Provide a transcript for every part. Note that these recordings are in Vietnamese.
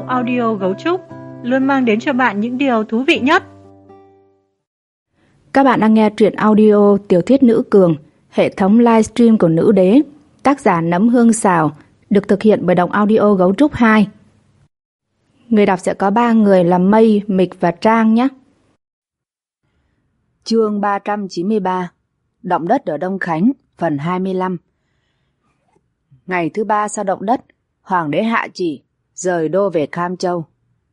audio Gấu Trúc luôn mang đến cho bạn những điều thú vị nhất. Các bạn đang nghe truyện audio Tiểu thuyết Nữ Cường, hệ thống livestream của Nữ Đế, tác giả Nấm Hương Xào, được thực hiện bởi Đọc Audio Gấu Trúc 2. Người đọc sẽ có 3 người là Mây, Mịch và Trang nhé. Chương 393, Động đất ở Đông Khánh, phần 25. Ngày thứ 3 sau động đất, Hoàng đế hạ chỉ rời đô về Cam Châu.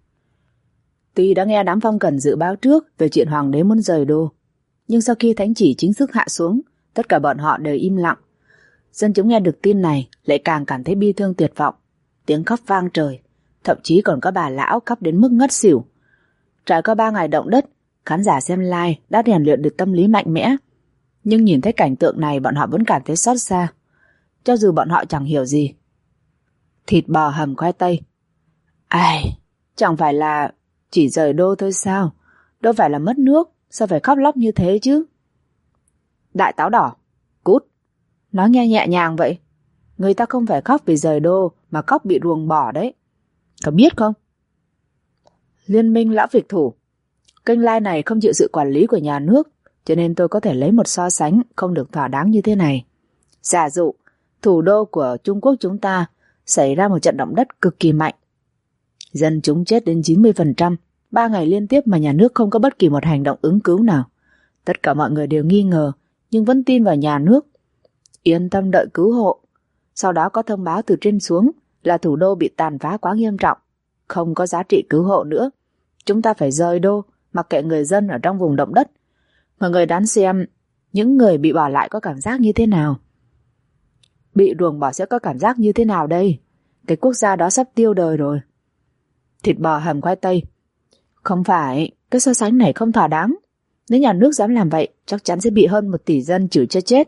Tuy đã nghe đám phong cần dự báo trước về chuyện Hoàng đế muốn rời đô, nhưng sau khi thánh chỉ chính thức hạ xuống, tất cả bọn họ đều im lặng. Dân chúng nghe được tin này lại càng cảm thấy bi thương tuyệt vọng, tiếng khóc vang trời, thậm chí còn có bà lão khóc đến mức ngất xỉu. Trải qua 3 ngày động đất, khán giả xem live đã rèn luyện được tâm lý mạnh mẽ, nhưng nhìn thấy cảnh tượng này bọn họ vẫn cảm thấy xót xa, cho dù bọn họ chẳng hiểu gì. Thịt bò hầm khoai tây. Ai, chẳng phải là chỉ rời đô thôi sao? Đâu phải là mất nước, sao phải khóc lóc như thế chứ? Đại táo đỏ, cút. Nói nghe nhẹ nhàng vậy. Người ta không phải khóc vì rời đô, mà khóc bị ruồng bỏ đấy. Có biết không? Liên minh lão việt thủ. Kênh live này không chịu sự quản lý của nhà nước, cho nên tôi có thể lấy một so sánh không được thỏa đáng như thế này. Giả dụ, thủ đô của Trung Quốc chúng ta xảy ra một trận động đất cực kỳ mạnh. Dân chúng chết đến 90%, 3 ngày liên tiếp mà nhà nước không có bất kỳ một hành động ứng cứu nào. Tất cả mọi người đều nghi ngờ, nhưng vẫn tin vào nhà nước. Yên tâm đợi cứu hộ. Sau đó có thông báo từ trên xuống là thủ đô bị tàn phá quá nghiêm trọng, không có giá trị cứu hộ nữa. Chúng ta phải rời đô, mặc kệ người dân ở trong vùng động đất. Mọi người đoán xem những người bị bỏ lại có cảm giác như thế nào? Bị ruồng bỏ sẽ có cảm giác như thế nào đây? Cái quốc gia đó sắp tiêu đời rồi. Thịt bò hầm khoai tây. Không phải, cái so sánh này không thỏa đáng. Nếu nhà nước dám làm vậy, chắc chắn sẽ bị hơn 1 tỷ dân chửi cho chết.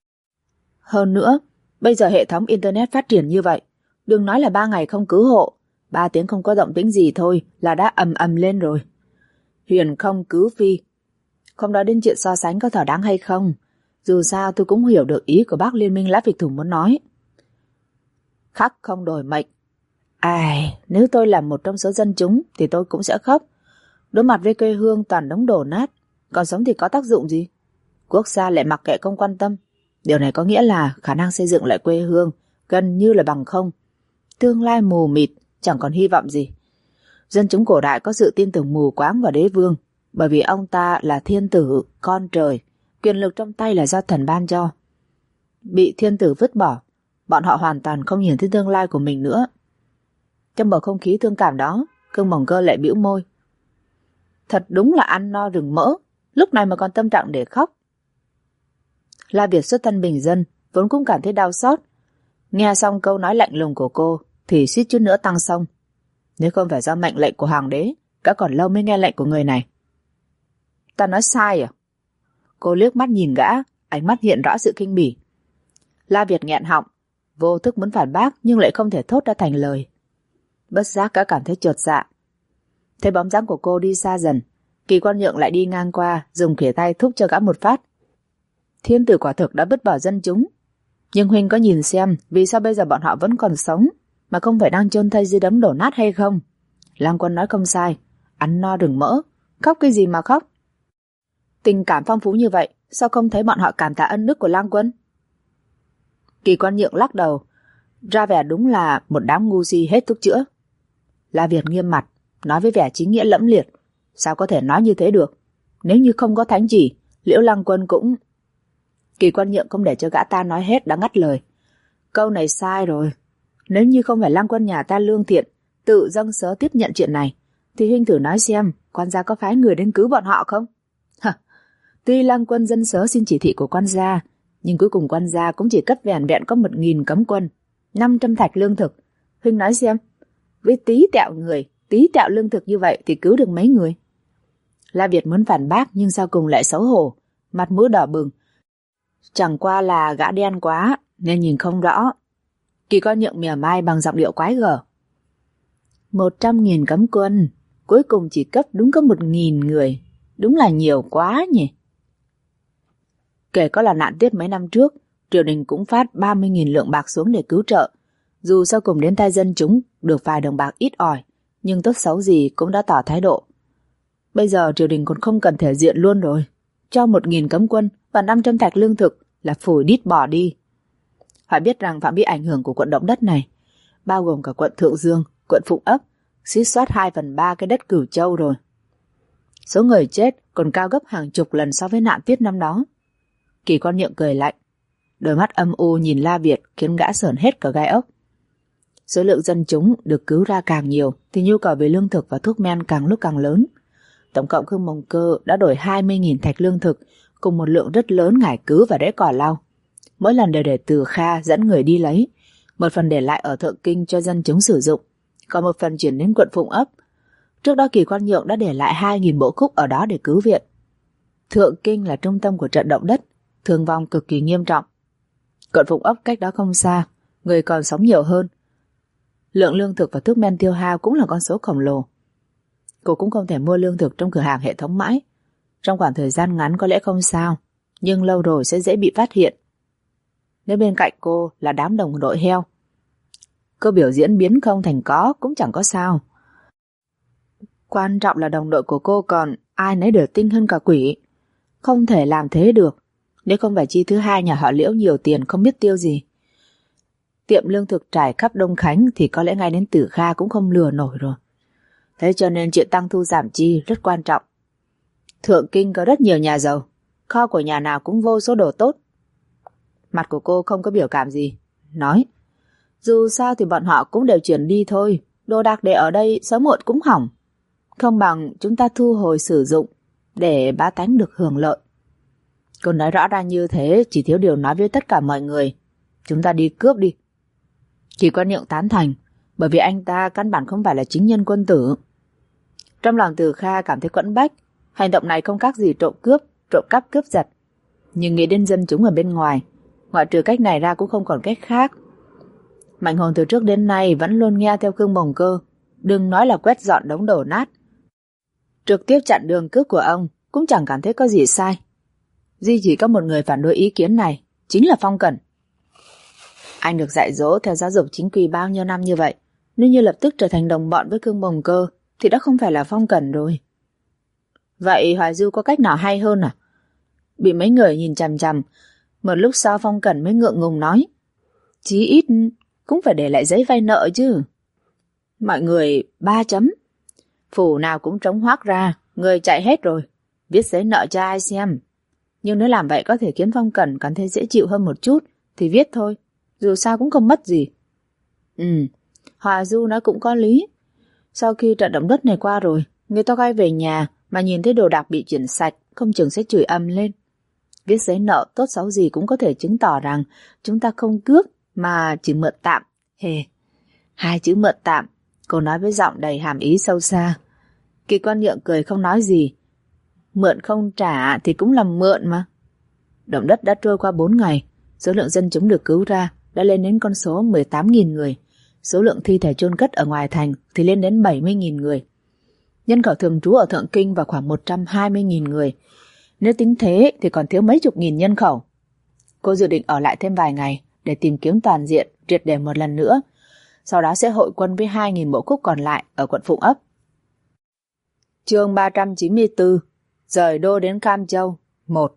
Hơn nữa, bây giờ hệ thống internet phát triển như vậy, đừng nói là 3 ngày không cứu hộ, 3 tiếng không có động tĩnh gì thôi là đã ầm ầm lên rồi. Huyền không cứu phi. Không nói đến chuyện so sánh có thỏa đáng hay không, dù sao tôi cũng hiểu được ý của bác Liên minh Lã Việt Thủ muốn nói. Khắc không đổi mệnh. Ai, nếu tôi là một trong số dân chúng thì tôi cũng sẽ khóc. Đối mặt với quê hương toàn đống đổ nát, còn sống thì có tác dụng gì? Quốc gia lại mặc kệ không quan tâm. Điều này có nghĩa là khả năng xây dựng lại quê hương gần như là bằng không. Tương lai mù mịt, chẳng còn hy vọng gì. Dân chúng cổ đại có sự tin tưởng mù quáng vào đế vương, bởi vì ông ta là thiên tử, con trời, quyền lực trong tay là do thần ban cho. Bị thiên tử vứt bỏ, bọn họ hoàn toàn không nhìn thấy tương lai của mình nữa. Trong bầu không khí thương cảm đó, Cương Mỏng Cơ lại bĩu môi. Thật đúng là ăn no rừng mỡ, lúc này mà còn tâm trạng để khóc. La Việt xuất thân bình dân, vốn cũng cảm thấy đau xót. Nghe xong câu nói lạnh lùng của cô thì suýt chút nữa tăng xông. Nếu không phải do mệnh lệnh của hoàng đế, đã còn lâu mới nghe lệnh của người này. Ta nói sai à? Cô liếc mắt nhìn gã, ánh mắt hiện rõ sự khinh bỉ. La Việt nghẹn họng, vô thức muốn phản bác nhưng lại không thể thốt ra thành lời. Bất giác gã cảm thấy chột dạ. Thấy bóng dáng của cô đi xa dần, Kỳ Quan Nhượng lại đi ngang qua, dùng khỉa tay thúc cho gã một phát. Thiên tử quả thực đã vứt bỏ dân chúng, nhưng huynh có nhìn xem vì sao bây giờ bọn họ vẫn còn sống mà không phải đang chôn thây dưới đống đổ nát hay không? Lang Quân nói không sai, ăn no đừng mỡ, khóc cái gì mà khóc? Tình cảm phong phú như vậy, sao không thấy bọn họ cảm tạ ân đức của Lang Quân? Kỳ Quan Nhượng lắc đầu, ra vẻ đúng là một đám ngu si hết thuốc chữa. La Việt nghiêm mặt, nói với vẻ chính nghĩa lẫm liệt, sao có thể nói như thế được? Nếu như không có thánh chỉ, Liễu Lang Quân cũng... Kỳ Quan Nhượng không để cho gã ta nói hết đã ngắt lời. Câu này sai rồi. Nếu như không phải Lang Quân nhà ta lương thiện, tự dâng sớ tiếp nhận chuyện này, thì huynh thử nói xem, quan gia có phái người đến cứu bọn họ không? Tuy Lang Quân dân sớ xin chỉ thị của quan gia, nhưng cuối cùng quan gia cũng chỉ cất vẻn vẹn có 1.000 cấm quân, 500 thạch lương thực. Huynh nói xem, với tí tẹo người, tí tẹo lương thực như vậy thì cứu được mấy người? La Việt muốn phản bác nhưng sau cùng lại xấu hổ, mặt mũi đỏ bừng. Chẳng qua là gã đen quá nên nhìn không rõ. Kỳ Quan Nhượng mỉa mai bằng giọng điệu quái gở. 100.000 cấm quân, cuối cùng chỉ cấp đúng có 1.000 người, đúng là nhiều quá nhỉ. Kể có là nạn tuyết mấy năm trước, triều đình cũng phát 30.000 lượng bạc xuống để cứu trợ. Dù sau cùng đến tay dân chúng được vài đồng bạc ít ỏi, nhưng tốt xấu gì cũng đã tỏ thái độ. Bây giờ triều đình còn không cần thể diện luôn rồi. Cho 1.000 cấm quân và 500 thạch lương thực là phủi đít bỏ đi. Phải biết rằng phạm vi ảnh hưởng của quận Động Đất này bao gồm cả quận Thượng Dương, quận Phụng Ấp, suýt soát 2/3 cái đất Cửu Châu rồi. Số người chết còn cao gấp hàng chục lần so với nạn Tiết năm đó. Kỳ Quan Nhượng cười lạnh, đôi mắt âm u nhìn La Việt khiến gã sởn hết cả gai ốc. Số lượng dân chúng được cứu ra càng nhiều thì nhu cầu về lương thực và thuốc men càng lúc càng lớn. Tổng cộng Khương Mông Cơ đã đổi 20.000 thạch lương thực cùng một lượng rất lớn ngải cứu và rễ cỏ lau. Mỗi lần đều để Từ Kha dẫn người đi lấy, một phần để lại ở Thượng Kinh cho dân chúng sử dụng, còn một phần chuyển đến quận Phụng Ấp. Trước đó Kỳ Quan Nhượng đã để lại 2.000 bộ khúc ở đó để cứu viện. Thượng Kinh là trung tâm của trận động đất, thương vong cực kỳ nghiêm trọng. Quận Phụng Ấp cách đó không xa, người còn sống nhiều hơn. Lượng lương thực và thuốc men tiêu hao cũng là con số khổng lồ. Cô cũng không thể mua lương thực trong cửa hàng hệ thống mãi. Trong khoảng thời gian ngắn có lẽ không sao, nhưng lâu rồi sẽ dễ bị phát hiện. Nếu bên cạnh cô là đám đồng đội heo, cô biểu diễn biến không thành có cũng chẳng có sao. Quan trọng là đồng đội của cô còn ai nấy đều tinh hơn cả quỷ. Không thể làm thế được, nếu không phải chi thứ hai nhà họ Liễu nhiều tiền không biết tiêu gì. Tiệm lương thực trải khắp Đông Khánh thì có lẽ ngay đến Tử Kha cũng không lừa nổi rồi. Thế cho nên chuyện tăng thu giảm chi rất quan trọng. Thượng Kinh có rất nhiều nhà giàu, kho của nhà nào cũng vô số đồ tốt. Mặt của cô không có biểu cảm gì, nói, dù sao thì bọn họ cũng đều chuyển đi thôi, đồ đạc để ở đây sớm muộn cũng hỏng. Không bằng chúng ta thu hồi sử dụng để bá tánh được hưởng lợi. Cô nói rõ ra như thế, chỉ thiếu điều nói với tất cả mọi người, chúng ta đi cướp đi. Kỳ Quan Nhượng tán thành, bởi vì anh ta căn bản không phải là chính nhân quân tử. Trong lòng Từ Kha cảm thấy quẫn bách, hành động này không khác gì trộm cắp cướp giật. Nhưng nghĩ đến dân chúng ở bên ngoài, ngoại trừ cách này ra cũng không còn cách khác. Mạnh Hồn từ trước đến nay vẫn luôn nghe theo Khương Mông Cơ, đừng nói là quét dọn đống đổ nát. Trực tiếp chặn đường cướp của ông cũng chẳng cảm thấy có gì sai. Duy chỉ có một người phản đối ý kiến này, chính là Phong Cẩn. Anh được dạy dỗ theo giáo dục chính quy bao nhiêu năm như vậy, nếu như lập tức trở thành đồng bọn với Khương Mông Cơ thì đã không phải là Phong Cẩn rồi. Vậy Hoài Du có cách nào hay hơn à? Bị mấy người nhìn chằm chằm, một lúc sau Phong Cẩn mới ngượng ngùng nói, chí ít cũng phải để lại giấy vay nợ chứ. Mọi người 3 chấm. Phủ nào cũng trống hoác ra, người chạy hết rồi, viết giấy nợ cho ai xem. Nhưng nếu làm vậy có thể khiến Phong Cẩn cảm thấy dễ chịu hơn một chút thì viết thôi, dù sao cũng không mất gì. Hòa Du nói cũng có lý. Sau khi trận động đất này qua rồi, người ta quay về nhà mà nhìn thấy đồ đạc bị chuyển sạch, không chừng sẽ chửi ầm lên. Viết giấy nợ tốt xấu gì cũng có thể chứng tỏ rằng chúng ta không cướp mà chỉ mượn tạm. Hề, 2 chữ mượn tạm, cô nói với giọng đầy hàm ý sâu xa. Kỳ Quan Nhượng cười không nói gì. Mượn không trả thì cũng là mượn mà. Động đất đã trôi qua 4 ngày, số lượng dân chúng được cứu ra đã lên đến con số 18.000 người. Số lượng thi thể chôn cất ở ngoài thành thì lên đến 70.000 người. Nhân khẩu thường trú ở Thượng Kinh vào khoảng 120.000 người. Nếu tính thế thì còn thiếu mấy chục nghìn nhân khẩu. Cô dự định ở lại thêm vài ngày để tìm kiếm toàn diện, triệt để một lần nữa. Sau đó sẽ hội quân với 2.000 bộ khúc còn lại ở quận Phụng Ấp. Chương 394. Rời đô đến Cam Châu 1.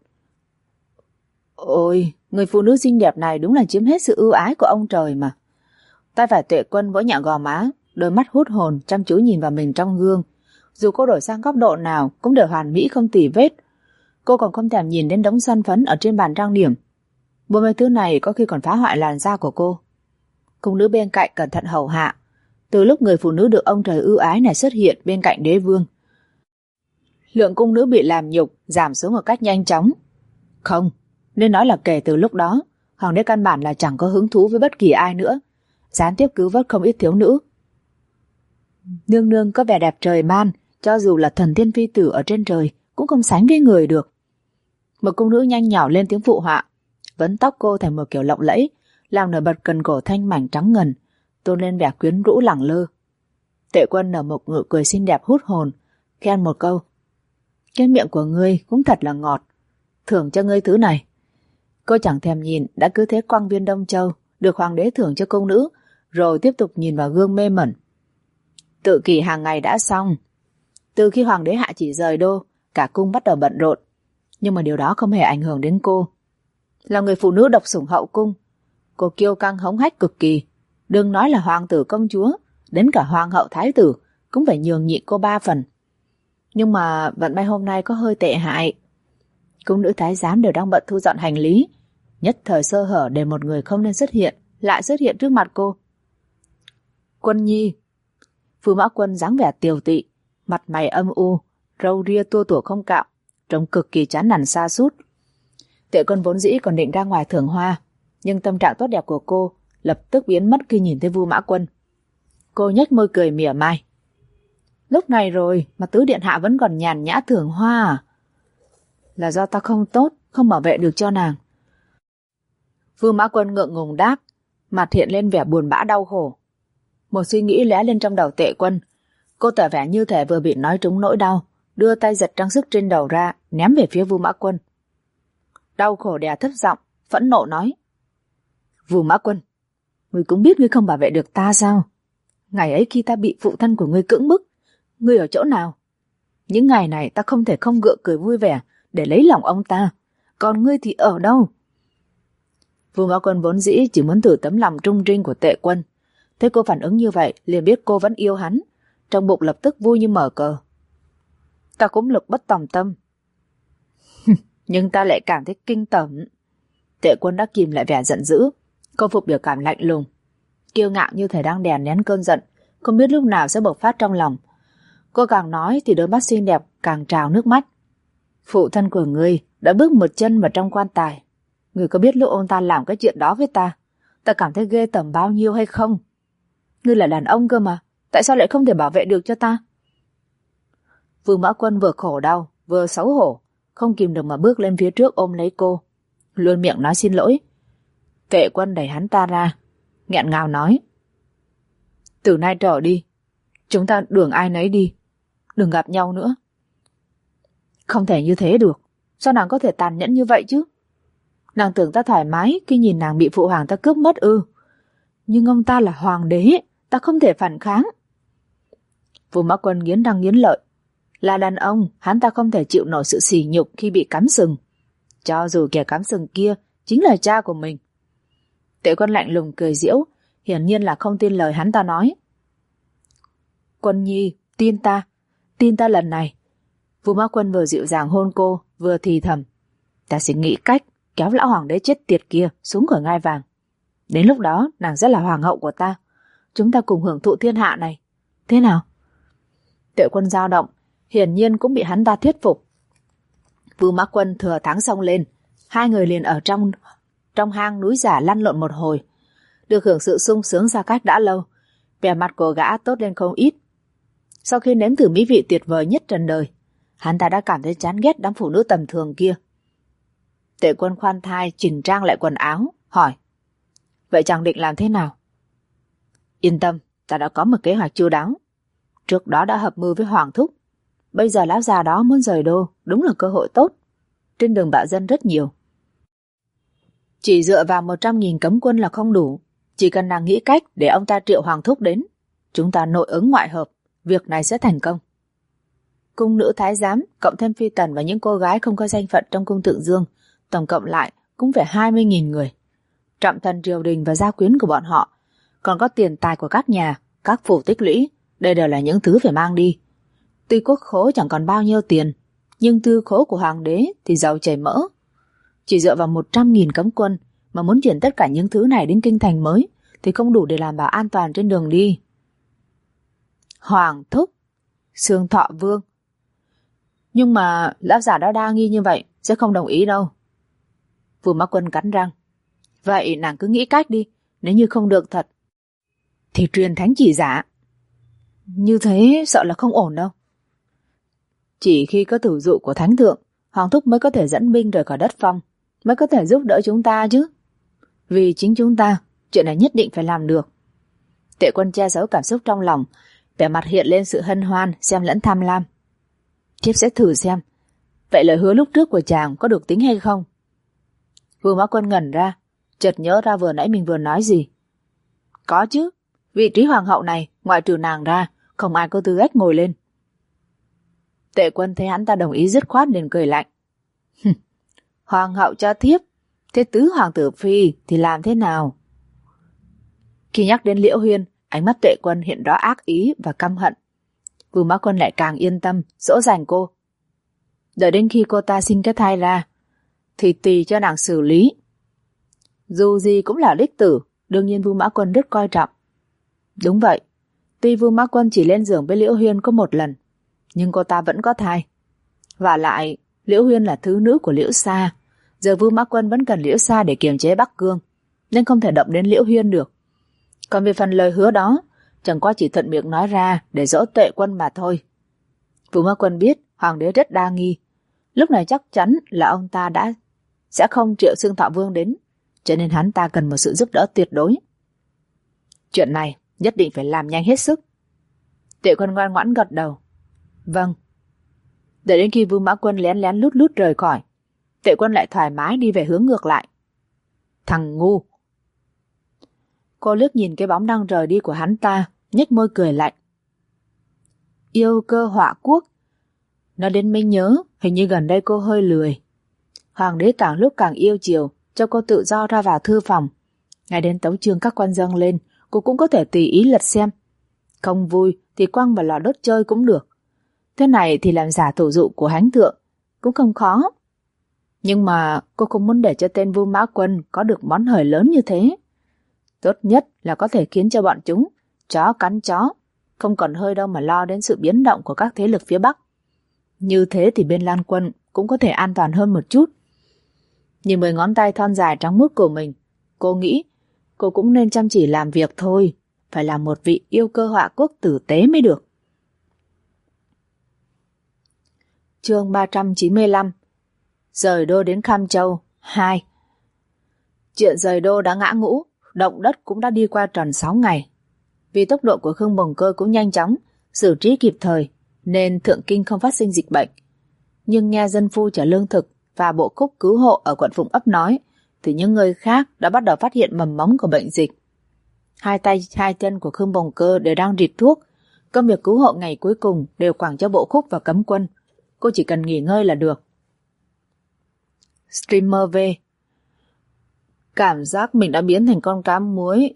Ôi, người phụ nữ xinh đẹp này đúng là chiếm hết sự ưu ái của ông trời mà. Tay phải Tuệ Quân vỗ nhẹ gò má, đôi mắt hút hồn chăm chú nhìn vào mình trong gương. Dù cô đổi sang góc độ nào cũng đều hoàn mỹ không tì vết. Cô còn không thèm nhìn đến đống son phấn ở trên bàn trang điểm. Bộ mấy thứ này có khi còn phá hoại làn da của cô. Cung nữ bên cạnh cẩn thận hầu hạ. Từ lúc người phụ nữ được ông trời ưu ái này xuất hiện bên cạnh đế vương, lượng cung nữ bị làm nhục giảm xuống một cách nhanh chóng. Không, nên nói là kể từ lúc đó, hoàng đế căn bản là chẳng có hứng thú với bất kỳ ai nữa, gián tiếp cứu vớt không ít thiếu nữ. Nương nương có vẻ đẹp trời ban, cho dù là thần tiên phi tử ở trên trời cũng không sánh với người được. Một cung nữ nhanh nhảu lên tiếng phụ họa, vấn tóc cô thành một kiểu lộng lẫy, làm nổi bật cần cổ thanh mảnh trắng ngần, tôn lên vẻ quyến rũ lẳng lơ. Tuệ Quân nở một nụ cười xinh đẹp hút hồn, khen một câu, cái miệng của ngươi cũng thật là ngọt, thưởng cho ngươi thứ này. Cô chẳng thèm nhìn, đã cứ thế quăng viên Đông Châu được hoàng đế thưởng cho cung nữ, rồi tiếp tục nhìn vào gương mê mẩn. Tự kỷ hàng ngày đã xong. Từ khi hoàng đế hạ chỉ rời đô, cả cung bắt đầu bận rộn. Nhưng mà điều đó không hề ảnh hưởng đến cô. Là người phụ nữ độc sủng hậu cung, cô kiêu căng hống hách cực kỳ. Đừng nói là hoàng tử công chúa, đến cả hoàng hậu thái tử cũng phải nhường nhịn cô 3 phần. Nhưng mà vận may hôm nay có hơi tệ hại. Cung nữ thái giám đều đang bận thu dọn hành lý, nhất thời sơ hở để một người không nên xuất hiện lại xuất hiện trước mặt cô. Quân nhi. Phù Mã Quân dáng vẻ tiều tị, mặt mày âm u, râu ria tua tủa không cạo, trông cực kỳ chán nản sa sút. Tệ Quân vốn dĩ còn định ra ngoài thưởng hoa, nhưng tâm trạng tốt đẹp của cô lập tức biến mất khi nhìn thấy Vu Mã Quân. Cô nhếch môi cười mỉa mai. Lúc này rồi mà tứ điện hạ vẫn còn nhàn nhã thưởng hoa à? Là do ta không tốt, không bảo vệ được cho nàng. Vu Mã Quân ngượng ngùng đáp, mặt hiện lên vẻ buồn bã đau khổ. Một suy nghĩ lóe lên trong đầu Tệ Quân. Cô tỏ vẻ như thể vừa bị nói trúng nỗi đau, đưa tay giật trang sức trên đầu ra, ném về phía Vu Mã Quân. Đau khổ đè thấp giọng, phẫn nộ nói. Vu Mã Quân, ngươi cũng biết ngươi không bảo vệ được ta sao? Ngày ấy khi ta bị phụ thân của ngươi cưỡng bức, ngươi ở chỗ nào? Những ngày này ta không thể không gượng cười vui vẻ để lấy lòng ông ta, còn ngươi thì ở đâu? Vu Mã Quân vốn dĩ chỉ muốn thử tấm lòng trung trinh của Tệ Quân. Thấy cô phản ứng như vậy, liền biết cô vẫn yêu hắn, trong bụng lập tức vui như mở cờ. Ta cũng lực bất tòng tâm. Nhưng ta lại cảm thấy kinh tởm. Tệ Quân đã kìm lại vẻ giận dữ, cô phục biểu cảm lạnh lùng, kiêu ngạo như thể đang đè nén cơn giận, không biết lúc nào sẽ bộc phát trong lòng. Cô càng nói thì đôi mắt xinh đẹp càng trào nước mắt. Phụ thân của ngươi đã bước một chân vào trong quan tài. Ngươi có biết lúc ông ta làm cái chuyện đó với ta cảm thấy ghê tởm bao nhiêu hay không? Ngươi là đàn ông cơ mà, tại sao lại không thể bảo vệ được cho ta? Vu Mã Quân vừa khổ đau vừa xấu hổ, không kìm được mà bước lên phía trước ôm lấy cô, luôn miệng nói xin lỗi. Tệ Quân đẩy hắn ta ra, nghẹn ngào nói. Từ nay trở đi, chúng ta đường ai nấy đi, đừng gặp nhau nữa. Không thể như thế được, sao nàng có thể tàn nhẫn như vậy chứ? Nàng tưởng ta thoải mái khi nhìn nàng bị phụ hoàng ta cướp mất ư? Nhưng ông ta là hoàng đế, ta không thể phản kháng. Vu Mã Quân nghiến răng nghiến lợi. Là đàn ông, hắn ta không thể chịu nổi sự sỉ nhục khi bị cắm sừng, cho dù kẻ cắm sừng kia chính là cha của mình. Tệ Quân lạnh lùng cười giễu, hiển nhiên là không tin lời hắn ta nói. Quân nhi, tin ta lần này. Vu Mã Quân vừa dịu dàng hôn cô, vừa thì thầm. Ta sẽ nghĩ cách kéo lão hoàng đế chết tiệt kia xuống khỏi ngai vàng. Đến lúc đó nàng sẽ là hoàng hậu của ta. Chúng ta cùng hưởng thụ thiên hạ này. Thế nào? Tệ Quân dao động, hiển nhiên cũng bị hắn ta thuyết phục. Vu Mã Quân thừa thắng xông lên, hai người liền ở trong hang núi giả lăn lộn một hồi. Được hưởng sự sung sướng xa cách đã lâu, vẻ mặt của gã tốt lên không ít. Sau khi nếm thử mỹ vị tuyệt vời nhất trần đời, hắn ta đã cảm thấy chán ghét đám phụ nữ tầm thường kia. Tệ Quân khoan thai chỉnh trang lại quần áo, hỏi. Vậy chàng định làm thế nào? Yên tâm, ta đã có một kế hoạch chu đáo. Trước đó đã hợp mưu với Hoàng Thúc. Bây giờ lão già đó muốn rời đô, đúng là cơ hội tốt. Trên đường bạo dân rất nhiều. Chỉ dựa vào 100.000 cấm quân là không đủ. Chỉ cần nàng nghĩ cách để ông ta triệu Hoàng Thúc đến, chúng ta nội ứng ngoại hợp, việc này sẽ thành công. Cung nữ thái giám, cộng thêm phi tần và những cô gái không có danh phận trong cung Thượng Dương, tổng cộng lại cũng phải 20.000 người. Trọng thần triều đình và gia quyến của bọn họ, còn có tiền tài của các nhà, các phủ tích lũy, đây đều là những thứ phải mang đi. Tuy quốc khố chẳng còn bao nhiêu tiền, nhưng tư khố của hoàng đế thì giàu chảy mỡ. Chỉ dựa vào 100.000 cấm quân mà muốn chuyển tất cả những thứ này đến kinh thành mới thì không đủ để đảm bảo an toàn trên đường đi. Hoàng Thúc, Xương Thọ Vương. Nhưng mà lão giả đó đa nghi như vậy sẽ không đồng ý đâu. Vu Mã Quân cắn răng. Vậy nàng cứ nghĩ cách đi, nếu như không được thật thì truyền thánh chỉ giả. Như thế sợ là không ổn đâu. Chỉ khi có tử dụ của thánh thượng, Hoàng Thúc mới có thể dẫn binh rời khỏi đất Phong, mới có thể giúp đỡ chúng ta chứ. Vì chính chúng ta, chuyện này nhất định phải làm được. Tệ Quân che giấu cảm xúc trong lòng, vẻ mặt hiện lên sự hân hoan, xem lẫn tham lam. Thiếp sẽ thử xem. Vậy lời hứa lúc trước của chàng có được tính hay không? Vu Mã Quân ngẩn ra, chợt nhớ ra vừa nãy mình vừa nói gì. Có chứ, vị trí hoàng hậu này, ngoại trừ nàng ra, không ai có tư cách ngồi lên. Tệ Quân thấy hắn ta đồng ý dứt khoát liền cười lạnh. Hoàng hậu cho thiếp, thế tứ hoàng tử phi thì làm thế nào? Khi nhắc đến Liễu Huyên, ánh mắt Tuệ Quân hiện rõ ác ý và căm hận. Vưu Mã Quân lại càng yên tâm, dỗ dành cô. Đợi đến khi cô ta sinh cái thai ra, thì tùy cho nàng xử lý. Dù gì cũng là đích tử, đương nhiên Vưu Mã Quân rất coi trọng. Đúng vậy, tuy Vưu Mã Quân chỉ lên giường với Liễu Huyên có một lần, nhưng cô ta vẫn có thai. Và lại, Liễu Huyên là thứ nữ của Liễu Sa, giờ Vưu Mã Quân vẫn cần Liễu Sa để kiềm chế Bắc Cương, nên không thể động đến Liễu Huyên được. Còn về phần lời hứa đó, chẳng qua chỉ thuận miệng nói ra để dỗ Tuệ Quân mà thôi. Vưu Mã Quân biết hoàng đế rất đa nghi, lúc này chắc chắn là ông ta sẽ không triệu Xương Thọ Vương đến, cho nên hắn ta cần một sự giúp đỡ tuyệt đối. Chuyện này nhất định phải làm nhanh hết sức. Tuệ Quân ngoan ngoãn gật đầu. Vâng. Đợi đến khi Vưu Mã Quân lén lén lút lút rời khỏi, Tuệ Quân lại thoải mái đi về hướng ngược lại. Thằng ngu. Cô liếc nhìn cái bóng đang rời đi của hắn ta, nhếch môi cười lạnh. Yêu cơ họa quốc. Nói đến mới nhớ, hình như gần đây cô hơi lười. Hoàng đế càng lúc càng yêu chiều, cho cô tự do ra vào thư phòng. Ngay đến tấu chương các quan dâng lên, cô cũng có thể tùy ý lật xem. Không vui thì quăng vào lò đốt chơi cũng được. Thế này thì làm giả thủ dụ của Hánh Thượng cũng không khó. Nhưng mà cô không muốn để cho tên Vưu Mã Quân có được món hời lớn như thế. Tốt nhất là có thể khiến cho bọn chúng chó cắn chó, không còn hơi đâu mà lo đến sự biến động của các thế lực phía Bắc. Như thế thì bên Lan Quân cũng có thể an toàn hơn một chút. Nhìn 10 ngón tay thon dài trắng muốt của mình, cô nghĩ cô cũng nên chăm chỉ làm việc thôi, phải là một vị yêu cơ họa quốc tử tế mới được. Chương 395. Rời đô đến Kham Châu 2. Chuyện rời đô đã ngã ngũ, động đất cũng đã đi qua tròn 6 ngày. Vì tốc độ của Khương Bồng Cơ cũng nhanh chóng, xử trí kịp thời, nên Thượng Kinh không phát sinh dịch bệnh. Nhưng nghe dân phu chở lương thực và bộ khúc cứu hộ ở quận Phụng Ấp nói, thì những người khác đã bắt đầu phát hiện mầm mống của bệnh dịch. Hai tay hai chân của Khương Bồng Cơ đều đang rịt thuốc, công việc cứu hộ ngày cuối cùng đều quẳng cho bộ khúc và cấm quân. Cô chỉ cần nghỉ ngơi là được. Streamer V. Cảm giác mình đã biến thành con cá muối.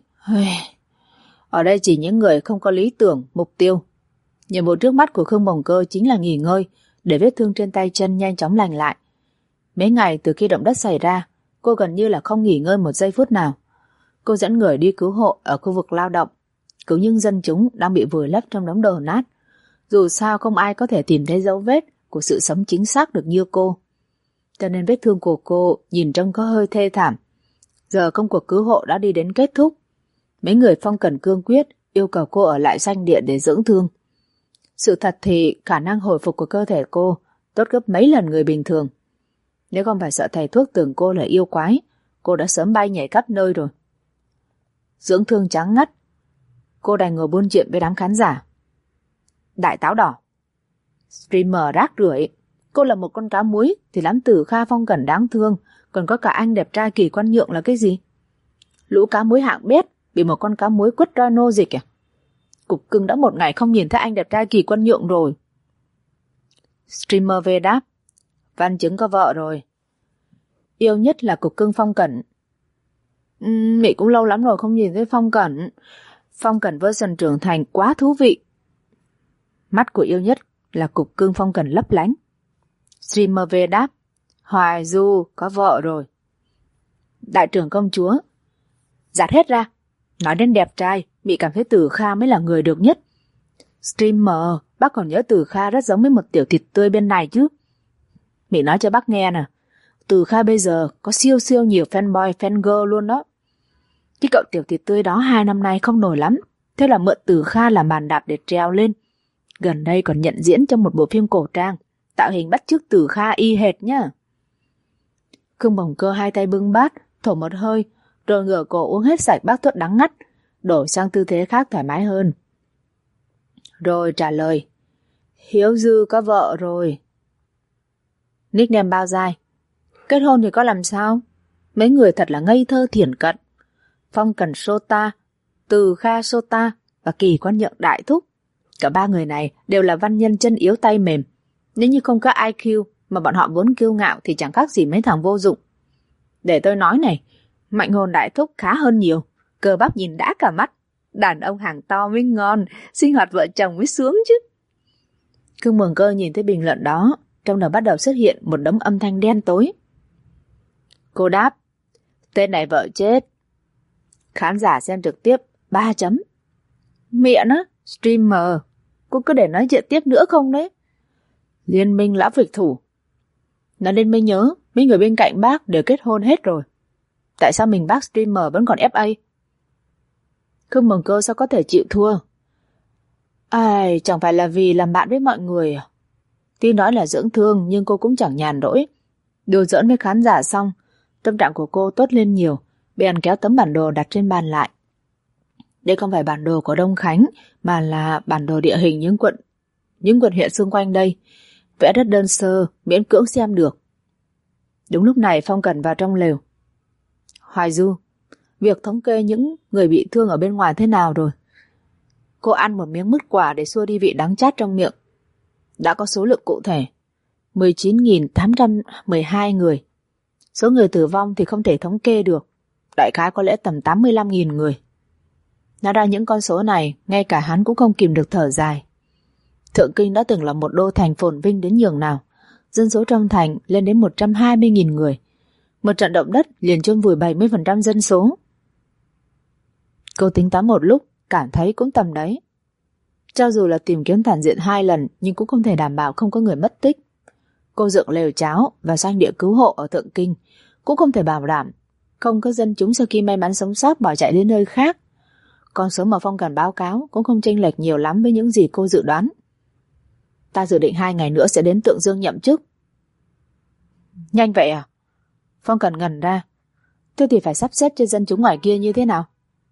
Ở đây chỉ những người không có lý tưởng, mục tiêu. Nhiệm vụ trước mắt của Khương Bồng Cơ chính là nghỉ ngơi, để vết thương trên tay chân nhanh chóng lành lại. Mấy ngày từ khi động đất xảy ra, cô gần như là không nghỉ ngơi một giây phút nào. Cô dẫn người đi cứu hộ ở khu vực lao động, cứu những dân chúng đang bị vùi lấp trong đống đổ nát. Dù sao không ai có thể tìm thấy dấu vết của sự sống chính xác được như cô. Cho nên vết thương của cô nhìn trông có hơi thê thảm. Giờ công cuộc cứu hộ đã đi đến kết thúc. Mấy người phong cần cương quyết yêu cầu cô ở lại doanh địa để dưỡng thương. Sự thật thì khả năng hồi phục của cơ thể cô tốt gấp mấy lần người bình thường. Nếu không phải sợ thầy thuốc tưởng cô là yêu quái, cô đã sớm bay nhảy khắp nơi rồi. Dưỡng thương trắng ngắt, cô đành ngồi buôn chuyện với đám khán giả. Đại táo đỏ. Streamer rác rưởi. Cô là một con cá muối thì lắm Tử Kha phong cần đáng thương, còn có cả anh đẹp trai Kỳ Quan Nhượng là cái gì? Lũ cá muối hạng bét bị một con cá muối quất ra nô dịch à? Cục cưng đã một ngày không nhìn thấy anh đẹp trai Kỳ Quan Nhượng rồi. Streamer V đáp. Văn Chứng có vợ rồi. Yêu nhất là cục cưng Phong Cẩn. Mị cũng lâu lắm rồi không nhìn thấy Phong Cẩn. Phong Cẩn version trưởng thành quá thú vị. Mắt của yêu nhất là cục cưng Phong Cẩn lấp lánh. Streamer V đáp. Hoài Du có vợ rồi. Đại trưởng công chúa. Giạt hết ra. Nói đến đẹp trai, Mị cảm thấy Tử Kha mới là người được nhất. Streamer, bác còn nhớ Tử Kha rất giống với một tiểu thịt tươi bên này chứ. Mị nói cho bác nghe nè, Tử Kha bây giờ có siêu siêu nhiều fanboy, fangirl luôn đó. Cái cậu tiểu thịt tươi đó 2 năm nay không nổi lắm, thế là mượn Tử Kha làm bàn đạp để treo lên. Gần đây còn nhận diễn trong một bộ phim cổ trang, tạo hình bắt chước Tử Kha y hệt nhá. Khương Bồng Cơ hai tay bưng bát, thổ một hơi, rồi ngửa cổ uống hết sạch bát thuốc đắng ngắt, đổi sang tư thế khác thoải mái hơn. Rồi trả lời, Hiếu Dư có vợ rồi. Nickname bao dài? Kết hôn thì có làm sao? Mấy người thật là ngây thơ thiển cận. Phong Cần Sota, Từ Kha Sota và Kỳ Quan Nhượng đại thúc. Cả ba người này đều là văn nhân chân yếu tay mềm. Nếu như không có IQ mà bọn họ vốn kiêu ngạo thì chẳng khác gì mấy thằng vô dụng. Để tôi nói này, Mạnh Hồn đại thúc khá hơn nhiều, cơ bắp nhìn đã cả mắt. Đàn ông hàng to mới ngon, sinh hoạt vợ chồng mới sướng chứ. Khương Mường Cơ nhìn thấy bình luận đó, trong đầu bắt đầu xuất hiện một đống âm thanh đen tối. Cô đáp, tên này vợ chết. Khán giả xem trực tiếp 3 chấm. Mẹ nó, streamer, cô cứ để nói chuyện tiếp nữa không đấy? Liên minh lão phịch thủ. Nói đến mới nhớ, mấy người bên cạnh bác đều kết hôn hết rồi. Tại sao mình bác streamer vẫn còn FA? Khương Mường Cơ sao có thể chịu thua? Ai, chẳng phải là vì làm bạn với mọi người à? Tuy nói là dưỡng thương nhưng cô cũng chẳng nhàn rỗi. Đùa giỡn với khán giả xong, tâm trạng của cô tốt lên nhiều, bèn kéo tấm bản đồ đặt trên bàn lại. Đây không phải bản đồ của Đông Khánh, mà là bản đồ địa hình những quận huyện xung quanh đây. Vẽ rất đơn sơ, miễn cưỡng xem được. Đúng lúc này Phong Cẩn vào trong lều. Hoài Du, việc thống kê những người bị thương ở bên ngoài thế nào rồi? Cô ăn một miếng mứt quả để xua đi vị đắng chát trong miệng. Đã có số lượng cụ thể, 19.812 người. Số người tử vong thì không thể thống kê được, đại khái có lẽ tầm 85.000 người. Nói ra những con số này, ngay cả hắn cũng không kìm được thở dài. Thượng Kinh đã từng là một đô thành phồn vinh đến nhường nào, dân số trong thành lên đến 120.000 người. Một trận động đất liền chôn vùi 70% dân số. Cô tính toán một lúc, cảm thấy cũng tầm đấy. Cho dù là tìm kiếm toàn diện 2 lần nhưng cũng không thể đảm bảo không có người mất tích. Cô dựng lều cháo và doanh địa cứu hộ ở Thượng Kinh, cũng không thể bảo đảm không có dân chúng sau khi may mắn sống sót bỏ chạy đến nơi khác. Con số mà Phong Cẩn báo cáo cũng không chênh lệch nhiều lắm với những gì cô dự đoán. Ta dự định 2 ngày nữa sẽ đến Tượng Dương nhậm chức. Nhanh vậy à? Phong Cẩn ngẩn ra. Thế thì phải sắp xếp cho dân chúng ngoài kia như thế nào?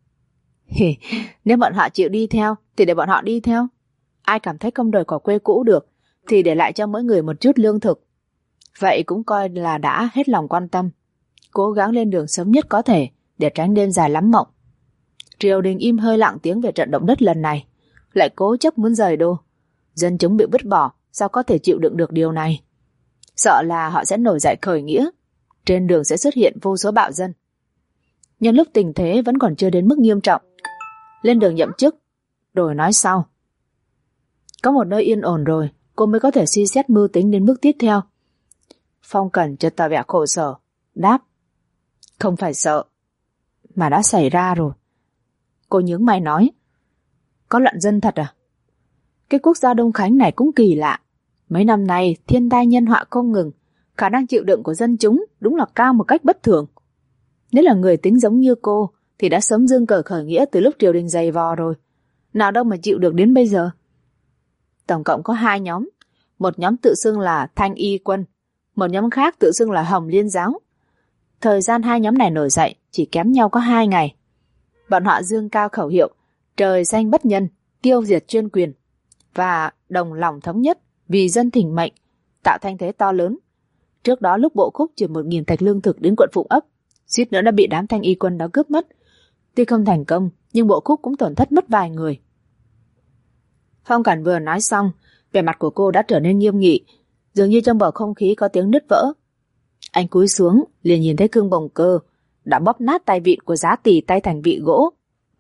Nếu bọn họ chịu đi theo thì để bọn họ đi theo. Ai cảm thấy không rời khỏi quê cũ được thì để lại cho mỗi người một chút lương thực. Vậy cũng coi là đã hết lòng quan tâm. Cố gắng lên đường sớm nhất có thể để tránh đêm dài lắm mộng. Triều đình im hơi lặng tiếng về trận động đất lần này, lại cố chấp muốn rời đô. Dân chúng bị vứt bỏ, sao có thể chịu đựng được điều này? Sợ là họ sẽ nổi dậy khởi nghĩa, trên đường sẽ xuất hiện vô số bạo dân. Nhân lúc tình thế vẫn còn chưa đến mức nghiêm trọng, lên đường nhậm chức, rồi nói sau. Có một nơi yên ổn rồi, cô mới có thể suy xét mưu tính đến bước tiếp theo. Phong Cẩn chợt tỏ vẻ khổ sở, đáp. Không phải sợ, mà đã xảy ra rồi. Cô nhướng mày nói. Có loạn dân thật à? Cái quốc gia Đông Khánh này cũng kỳ lạ. Mấy năm nay thiên tai nhân họa không ngừng, khả năng chịu đựng của dân chúng đúng là cao một cách bất thường. Nếu là người tính giống như cô thì đã sớm giương cờ khởi nghĩa từ lúc triều đình dày vò rồi. Nào đâu mà chịu được đến bây giờ. Tổng cộng có 2 nhóm. Một nhóm tự xưng là Thanh Y Quân, một nhóm khác tự xưng là Hồng Liên Giáo. Thời gian 2 nhóm này nổi dậy chỉ kém nhau có 2 ngày. Bọn họ dương cao khẩu hiệu trời xanh bất nhân, tiêu diệt chuyên quyền, và đồng lòng thống nhất vì dân thỉnh mệnh, tạo thanh thế to lớn. Trước đó lúc Bộ Khúc chuyển 1.000 thạch lương thực đến quận Phụng Ấp, suýt nữa đã bị đám Thanh Y Quân đó cướp mất. Tuy không thành công, nhưng Bộ Khúc cũng tổn thất mất vài người. Phong Cẩn vừa nói xong, vẻ mặt của cô đã trở nên nghiêm nghị, dường như trong bầu không khí có tiếng nứt vỡ. Anh cúi xuống, liền nhìn thấy Khương Bồng Cơ đã bóp nát tay vịn của Giá Tỳ tay thành vị gỗ.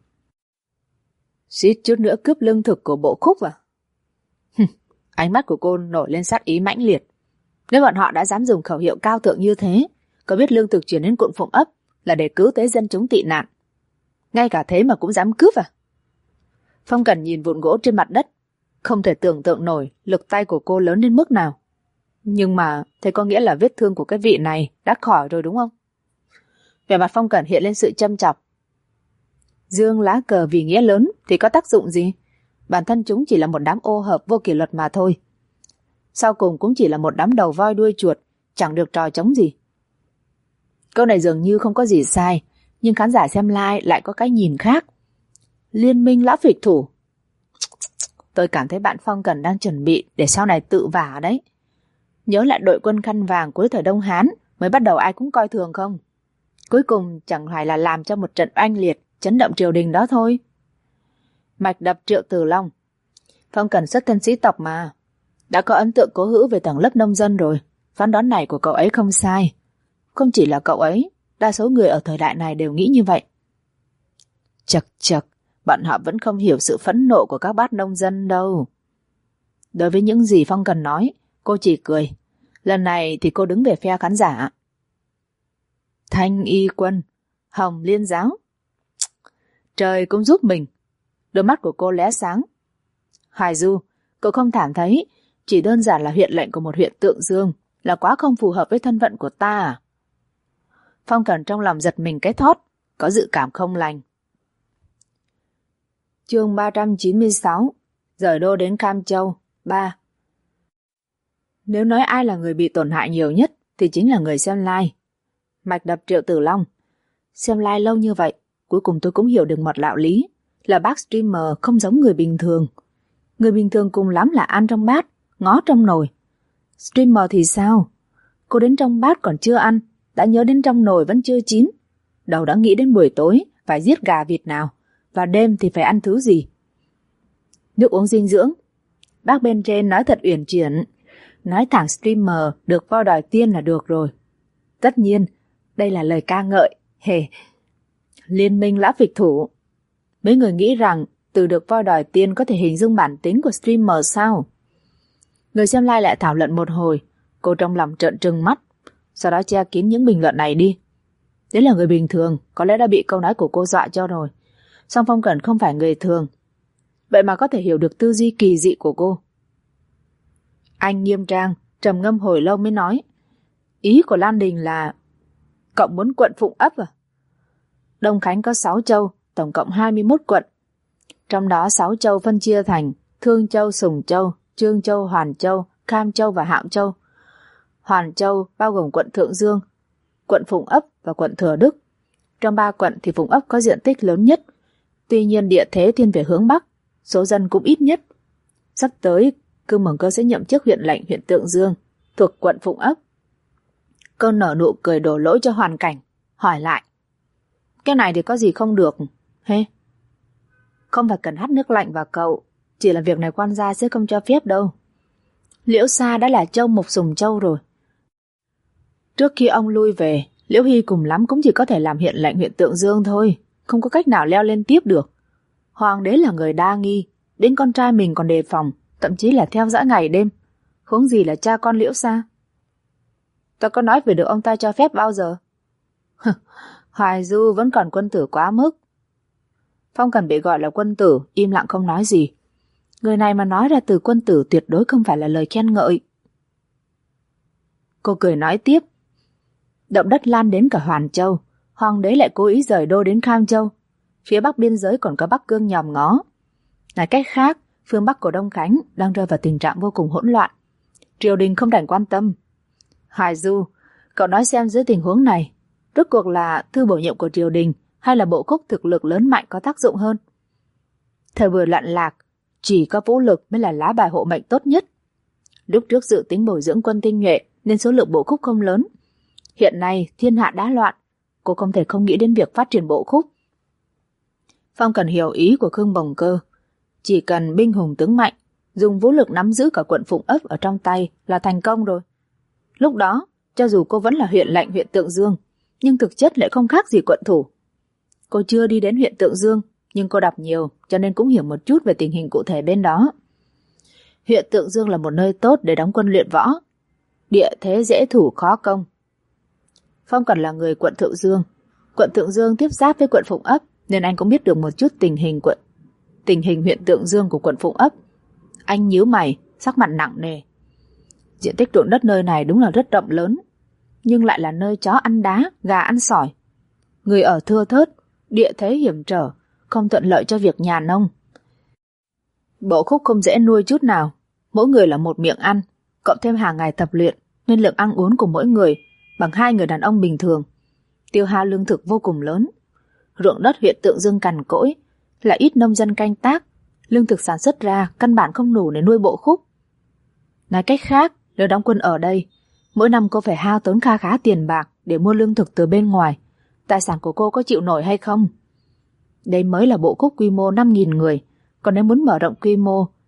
Suýt chút nữa cướp lương thực của Bộ Khúc à? Ánh mắt của cô nổi lên sát ý mãnh liệt. Nếu bọn họ đã dám dùng khẩu hiệu cao thượng như thế, có biết lương thực chuyển đến quận Phụng Ấp là để cứu tế dân chúng tị nạn, ngay cả thế mà cũng dám cướp à? Phong Cẩn nhìn vụn gỗ trên mặt đất, không thể tưởng tượng nổi lực tay của cô lớn đến mức nào. Nhưng mà thế có nghĩa là vết thương của cái vị này đã khỏi rồi đúng không? Vẻ mặt Phong Cẩn hiện lên sự châm chọc. Dương lá cờ vì nghĩa lớn thì có tác dụng gì? Bản thân chúng chỉ là một đám ô hợp vô kỷ luật mà thôi. Sau cùng cũng chỉ là một đám đầu voi đuôi chuột, chẳng được trò trống gì. Câu này dường như không có gì sai, nhưng khán giả xem live lại có cái nhìn khác. Liên minh lão phịch thủ. Tôi cảm thấy bạn Phong Cẩn đang chuẩn bị để sau này tự vả đấy. Nhớ lại đội quân khăn vàng cuối thời Đông Hán mới bắt đầu ai cũng coi thường không? Cuối cùng chẳng phải là làm cho một trận oanh liệt chấn động triều đình đó thôi. Mạch đập Triệu Tử Long. Phong Cần xuất thân sĩ tộc mà. Đã có ấn tượng cố hữu về tầng lớp nông dân rồi. Phán đoán này của cậu ấy không sai. Không chỉ là cậu ấy, đa số người ở thời đại này đều nghĩ như vậy. Chật chật, bọn họ vẫn không hiểu sự phẫn nộ của các bác nông dân đâu. Đối với những gì Phong Cần nói, cô chỉ cười. Lần này thì cô đứng về phe khán giả. Thanh Y Quân, Hồng Liên Giáo. Trời cũng giúp mình. Đôi mắt của cô lóe sáng. Hoài Du, cậu không cảm thấy chỉ đơn giản là huyện lệnh của một huyện Tượng Dương là quá không phù hợp với thân phận của ta à? Phong Cần trong lòng giật mình cái thót, có dự cảm không lành. Chương 396, rời đô đến Cam Châu 3. Nếu nói ai là người bị tổn hại nhiều nhất thì chính là người xem live. Mạch đập Triệu Tử Long. Xem live lâu như vậy, cuối cùng tôi cũng hiểu được một đạo lý, là bác streamer không giống người bình thường. Người bình thường cùng lắm là ăn trong bát, ngó trong nồi. Streamer thì sao? Cô đến trong bát còn chưa ăn, đã nhớ đến trong nồi vẫn chưa chín. Đầu đã nghĩ đến buổi tối phải giết gà vịt nào, và đêm thì phải ăn thứ gì. Nước uống dinh dưỡng. Bác bên trên nói thật uyển chuyển, nói thẳng streamer được voi đòi tiên là được rồi. Tất nhiên, đây là lời ca ngợi. Liên minh lão phịch thủ. Mấy người nghĩ rằng từ được voi đòi tiên có thể hình dung bản tính của streamer sao? Người xem live lại thảo luận một hồi, cô trong lòng trợn trừng mắt, sau đó che kín những bình luận này đi. Đấy là người bình thường, có lẽ đã bị câu nói của cô dọa cho rồi. Song Phong Cần không phải người thường, vậy mà có thể hiểu được tư duy kỳ dị của cô. Anh nghiêm trang, trầm ngâm hồi lâu mới nói, ý của Lan Đình là cậu muốn quận Phụng Ấp à? Đông Khánh có 6 châu, tổng cộng 21 quận. Trong đó 6 châu phân chia thành Thương Châu, Sùng Châu, Trương Châu, Hoàn Châu, Cam Châu và Hạo Châu. Hoàn Châu bao gồm quận Thượng Dương, quận Phụng Ấp và quận Thừa Đức. Trong 3 quận thì Phụng Ấp có diện tích lớn nhất. Tuy nhiên địa thế thiên về hướng Bắc, số dân cũng ít nhất. Sắp tới, Cương Mừng Cơ sẽ nhậm chức huyện lệnh huyện Tượng Dương, thuộc quận Phụng Ấp. Cô nở nụ cười đổ lỗi cho hoàn cảnh, hỏi lại. Cái này thì có gì không được, hê? Không phải cần hắt nước lạnh vào cậu, chỉ là việc này quan gia sẽ không cho phép đâu. Liễu Sa đã là châu mục Sùng Châu rồi. Trước khi ông lui về, Liễu Hy cùng lắm cũng chỉ có thể làm huyện lệnh huyện Tượng Dương thôi, không có cách nào leo lên tiếp được. Hoàng đế là người đa nghi, đến con trai mình còn đề phòng, thậm chí là theo dõi ngày đêm, huống gì là cha con Liễu Sa. Ta có nói về được ông ta cho phép bao giờ? Hoài Du vẫn còn quân tử quá mức. Phong Cần bị gọi là quân tử, im lặng không nói gì. Người này mà nói ra từ quân tử tuyệt đối không phải là lời khen ngợi. Cô cười nói tiếp. Động đất lan đến cả Hoàn Châu, Hoàng đế lại cố ý rời đô đến Cam Châu. Phía bắc biên giới còn có Bắc Cương nhòm ngó. Nói cách khác, phương Bắc của Đông Khánh đang rơi vào tình trạng vô cùng hỗn loạn. Triều đình không rảnh quan tâm. Hoài Du, cậu nói xem dưới tình huống này, rốt cuộc là thư bổ nhiệm của triều đình hay là bộ khúc thực lực lớn mạnh có tác dụng hơn? Thời vừa loạn lạc, chỉ có vũ lực mới là lá bài hộ mệnh tốt nhất. Lúc trước dự tính bồi dưỡng quân tinh nhuệ nên số lượng bộ khúc không lớn. Hiện nay thiên hạ đã loạn, cô không thể không nghĩ đến việc phát triển bộ khúc. Phong Cần hiểu ý của Khương Bồng Cơ. Chỉ cần binh hùng tướng mạnh, dùng vũ lực nắm giữ cả quận Phụng Ấp ở trong tay là thành công rồi. Lúc đó, cho dù cô vẫn là huyện lệnh huyện Tượng Dương, nhưng thực chất lại không khác gì quận thủ. Cô chưa đi đến huyện Tượng Dương, nhưng cô đọc nhiều cho nên cũng hiểu một chút về tình hình cụ thể bên đó. Huyện Tượng Dương là một nơi tốt để đóng quân luyện võ. Địa thế dễ thủ khó công. Phong Cần là người quận Thượng Dương. Quận Thượng Dương tiếp giáp với quận Phụng Ấp nên anh cũng biết được một chút tình hình huyện Tượng Dương của quận Phụng Ấp. Anh nhíu mày, sắc mặt nặng nề. Diện tích ruộng đất nơi này đúng là rất rộng lớn, nhưng lại là nơi chó ăn đá, gà ăn sỏi. Người ở thưa thớt, địa thế hiểm trở, không thuận lợi cho việc nhà nông. Bộ khúc không dễ nuôi chút nào, mỗi người là một miệng ăn, cộng thêm hàng ngày tập luyện nên lượng ăn uống của mỗi người bằng 2 người đàn ông bình thường. Tiêu hao lương thực vô cùng lớn. Ruộng đất huyện Tượng Dương cằn cỗi, lại ít nông dân canh tác, lương thực sản xuất ra căn bản không đủ để nuôi bộ khúc. Nói cách khác, nếu đóng quân ở đây, mỗi năm cô phải hao tốn kha khá tiền bạc để mua lương thực từ bên ngoài. Tài sản của cô có chịu nổi hay không? Đây mới là bộ khúc quy mô 5.000 người, còn nếu muốn mở rộng quy mô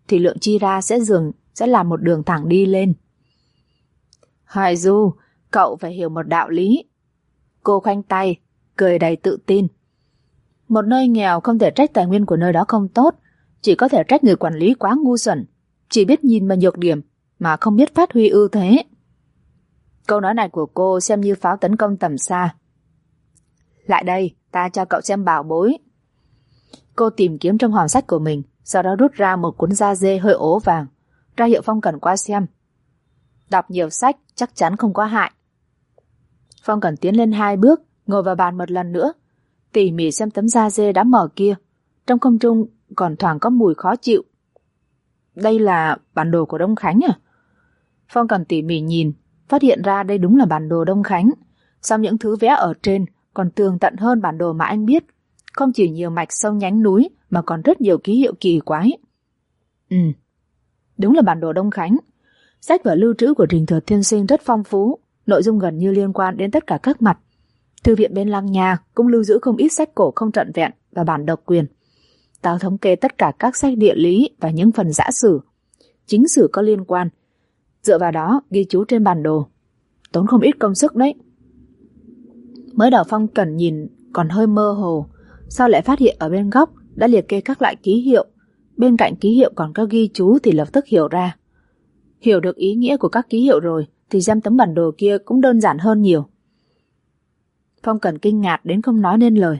thì lượng chi ra sẽ là một đường thẳng đi lên. Hoài Du, cậu phải hiểu một đạo lý. Cô khoanh tay, cười đầy tự tin. Một nơi nghèo không thể trách tài nguyên của nơi đó không tốt, chỉ có thể trách người quản lý quá ngu xuẩn, chỉ biết nhìn vào nhược điểm mà không biết phát huy ưu thế. Câu nói này của cô xem như pháo tấn công tầm xa. Lại đây, ta cho cậu xem bảo bối. Cô tìm kiếm trong hòm sách của mình, sau đó rút ra một cuốn da dê hơi ố vàng, ra hiệu Phong Cẩn qua xem. Đọc nhiều sách chắc chắn không có hại. Phong Cẩn tiến lên 2 bước, ngồi vào bàn một lần nữa, tỉ mỉ xem tấm da dê đã mở kia. Trong không trung còn thoảng có mùi khó chịu. Đây là bản đồ của Đông Khánh à? Phong Cẩn tỉ mỉ nhìn, phát hiện ra đây đúng là bản đồ Đông Khánh. Song những thứ vẽ ở trên còn tường tận hơn bản đồ mà anh biết. Không chỉ nhiều mạch sông nhánh núi mà còn rất nhiều ký hiệu kỳ quái. Đúng là bản đồ Đông Khánh. Sách vở lưu trữ của Trình Thừa Tiên Sinh rất phong phú, nội dung gần như liên quan đến tất cả các mặt. Thư viện bên Lăng Nha cũng lưu giữ không ít sách cổ không trọn vẹn và bản độc quyền. Tao thống kê tất cả các sách địa lý và những phần giã sử, chính sử có liên quan. Dựa vào đó ghi chú trên bản đồ. Tốn không ít công sức đấy. Mới đầu Phong Cẩn nhìn còn hơi mơ hồ, sau lại phát hiện ở bên góc đã liệt kê các loại ký hiệu. Bên cạnh ký hiệu còn có ghi chú thì lập tức hiểu ra. Hiểu được ý nghĩa của các ký hiệu rồi thì xem tấm bản đồ kia cũng đơn giản hơn nhiều. Phong Cẩn kinh ngạc đến không nói nên lời.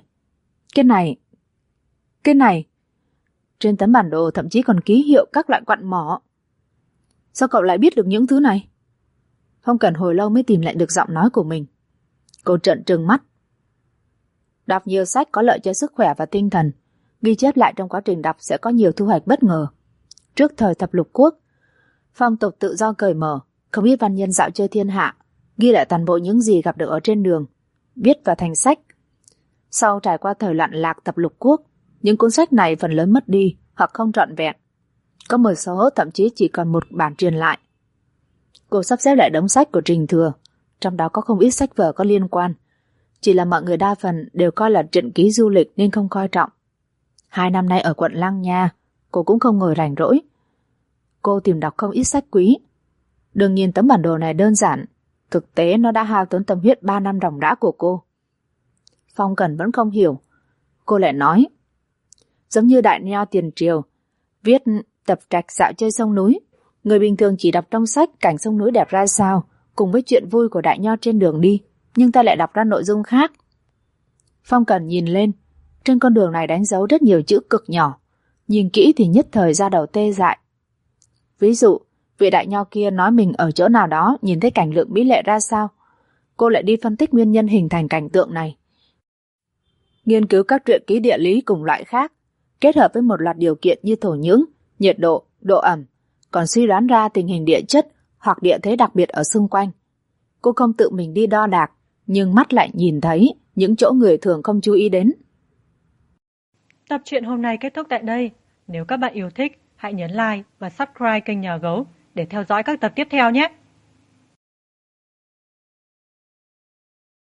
Cái này. Trên tấm bản đồ thậm chí còn ký hiệu các loại quặng mỏ. Sao cậu lại biết được những thứ này? Phong Cẩn hồi lâu mới tìm lại được giọng nói của mình. Cô trợn trừng mắt. Đọc nhiều sách có lợi cho sức khỏe và tinh thần. Ghi chép lại trong quá trình đọc sẽ có nhiều thu hoạch bất ngờ. Trước thời thập lục quốc, phong tục tự do cởi mở, không ít văn nhân dạo chơi thiên hạ, ghi lại toàn bộ những gì gặp được ở trên đường, viết vào thành sách. Sau trải qua thời loạn lạc thập lục quốc, những cuốn sách này phần lớn mất đi hoặc không trọn vẹn. Có một số thậm chí chỉ còn một bản truyền lại. Cô sắp xếp lại đống sách của Trình Thừa, trong đó có không ít sách vở có liên quan. Chỉ là mọi người đa phần đều coi là truyện ký du lịch nên không coi trọng. 2 năm nay ở quận Lăng Nha, cô cũng không ngồi rảnh rỗi. Cô tìm đọc không ít sách quý. Đừng nhìn tấm bản đồ này đơn giản, thực tế nó đã hao tốn tâm huyết 3 năm ròng rã của cô. Phong Cẩn vẫn không hiểu. Cô lại nói, giống như Đại Nho tiền triều, viết tập trạch dạo chơi sông núi. Người bình thường chỉ đọc trong sách cảnh sông núi đẹp ra sao, cùng với chuyện vui của Đại Nho trên đường đi, nhưng ta lại đọc ra nội dung khác. Phong Cẩn nhìn lên, trên con đường này đánh dấu rất nhiều chữ cực nhỏ, nhìn kỹ thì nhất thời ra đầu tê dại. Ví dụ, vị Đại Nho kia nói mình ở chỗ nào đó nhìn thấy cảnh lượng mỹ lệ ra sao, cô lại đi phân tích nguyên nhân hình thành cảnh tượng này. Nghiên cứu các truyện ký địa lý cùng loại khác, kết hợp với một loạt điều kiện như thổ nhưỡng, nhiệt độ, độ ẩm, còn suy đoán ra tình hình địa chất hoặc địa thế đặc biệt ở xung quanh. Cô không tự mình đi đo đạc, nhưng mắt lại nhìn thấy những chỗ người thường không chú ý đến. Tập truyện hôm nay kết thúc tại đây. Nếu các bạn yêu thích, hãy nhấn like và subscribe kênh Nhà Gấu để theo dõi các tập tiếp theo nhé.